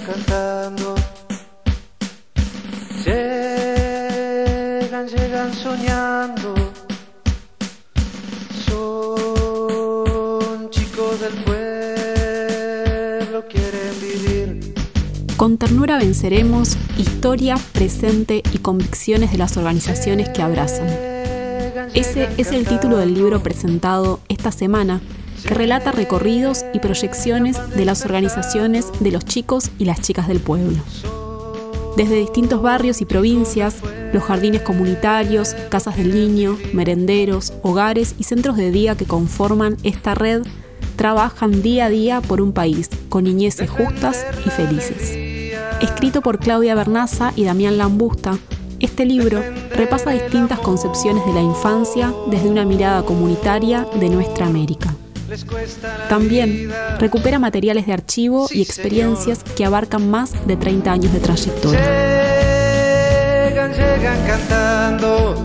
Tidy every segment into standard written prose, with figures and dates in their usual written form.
cantando, llegan soñando, son chicos del pueblo, quieren vivir. Con ternura venceremos, historia, presente y convicciones de las organizaciones que abrazan. Ese es el título del libro presentado esta semana, que relata recorridos y proyecciones de las organizaciones de los chicos y las chicas del pueblo. Desde distintos barrios y provincias, los jardines comunitarios, casas del niño, merenderos, hogares y centros de día que conforman esta red trabajan día a día por un país con niñeces justas y felices. Escrito por Claudia Vernaza y Damián Lambusta, este libro repasa distintas concepciones de la infancia desde una mirada comunitaria de nuestra América. También recupera materiales de archivo y experiencias que abarcan más de 30 años de trayectoria. Llegan cantando,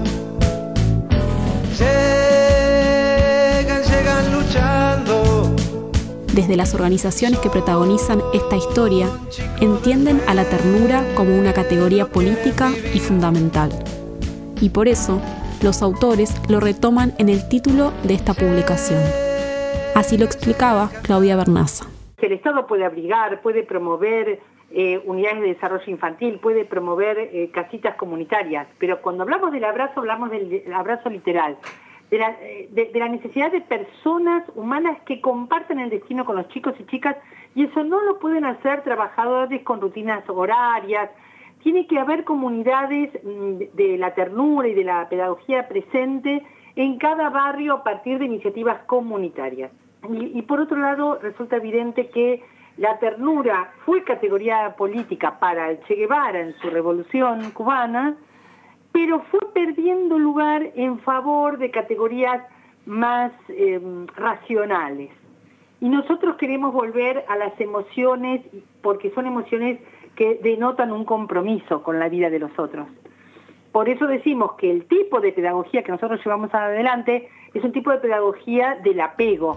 llegan luchando. Desde las organizaciones que protagonizan esta historia, entienden a la ternura como una categoría política y fundamental. Y por eso, los autores lo retoman en el título de esta publicación. Así lo explicaba Claudia Vernaza. El Estado puede abrigar, puede promover unidades de desarrollo infantil, puede promover casitas comunitarias, pero cuando hablamos del abrazo literal, de la necesidad de personas humanas que comparten el destino con los chicos y chicas, y eso no lo pueden hacer trabajadores con rutinas horarias. Tiene que haber comunidades de la ternura y de la pedagogía presente en cada barrio a partir de iniciativas comunitarias. Y por otro lado, resulta evidente que la ternura fue categoría política para el Che Guevara en su revolución cubana, pero fue perdiendo lugar en favor de categorías más racionales. Y nosotros queremos volver a las emociones, porque son emociones que denotan un compromiso con la vida de los otros. Por eso decimos que el tipo de pedagogía que nosotros llevamos adelante es un tipo de pedagogía del apego.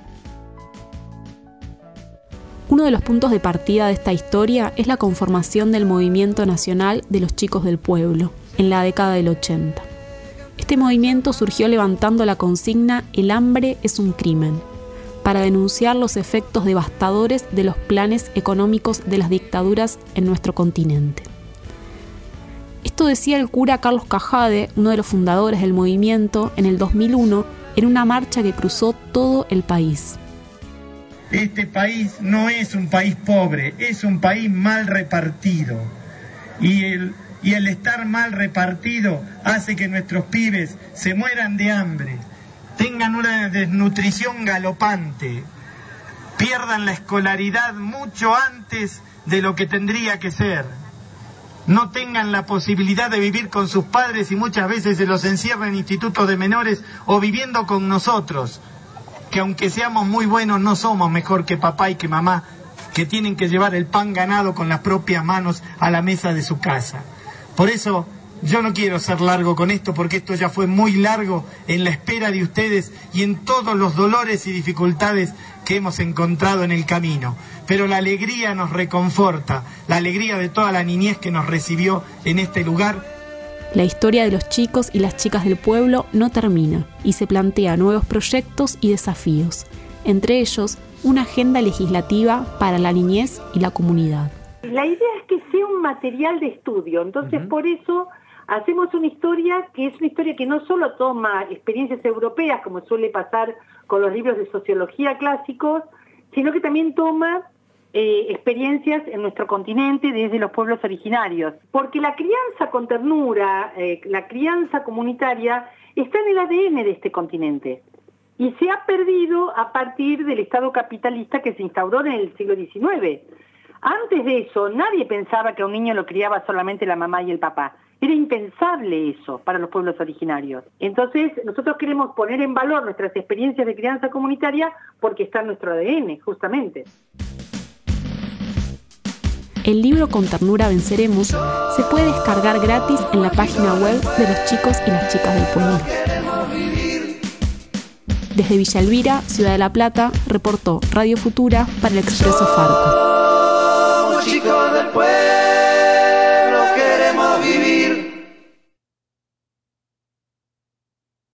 Uno de los puntos de partida de esta historia es la conformación del Movimiento Nacional de los Chicos del Pueblo, en la década del 80. Este movimiento surgió levantando la consigna «El hambre es un crimen», para denunciar los efectos devastadores de los planes económicos de las dictaduras en nuestro continente. Esto decía el cura Carlos Cajade, uno de los fundadores del movimiento, en el 2001, en una marcha que cruzó todo el país. Este país no es un país pobre, es un país mal repartido. Y el estar mal repartido hace que nuestros pibes se mueran de hambre, tengan una desnutrición galopante, pierdan la escolaridad mucho antes de lo que tendría que ser, no tengan la posibilidad de vivir con sus padres y muchas veces se los encierran en institutos de menores o viviendo con nosotros, que aunque seamos muy buenos no somos mejor que papá y que mamá, que tienen que llevar el pan ganado con las propias manos a la mesa de su casa. Por eso yo no quiero ser largo con esto, porque esto ya fue muy largo en la espera de ustedes y en todos los dolores y dificultades que hemos encontrado en el camino. Pero la alegría nos reconforta, la alegría de toda la niñez que nos recibió en este lugar. La historia de los chicos y las chicas del pueblo no termina y se plantea nuevos proyectos y desafíos, entre ellos una agenda legislativa para la niñez y la comunidad. La idea es que sea un material de estudio, entonces por eso hacemos una historia que no solo toma experiencias europeas, como suele pasar con los libros de sociología clásicos, sino que también toma experiencias en nuestro continente desde los pueblos originarios. Porque la crianza con ternura, la crianza comunitaria, está en el ADN de este continente. Y se ha perdido a partir del Estado capitalista que se instauró en el siglo XIX. Antes de eso, nadie pensaba que a un niño lo criaba solamente la mamá y el papá. Era impensable eso para los pueblos originarios. Entonces, nosotros queremos poner en valor nuestras experiencias de crianza comunitaria porque está en nuestro ADN, justamente. El libro Con ternura venceremos se puede descargar gratis en la página web de los chicos y las chicas del pueblo. Desde Villa Elvira, Ciudad de la Plata, reportó Radio Futura para el Expreso Farco. chicos,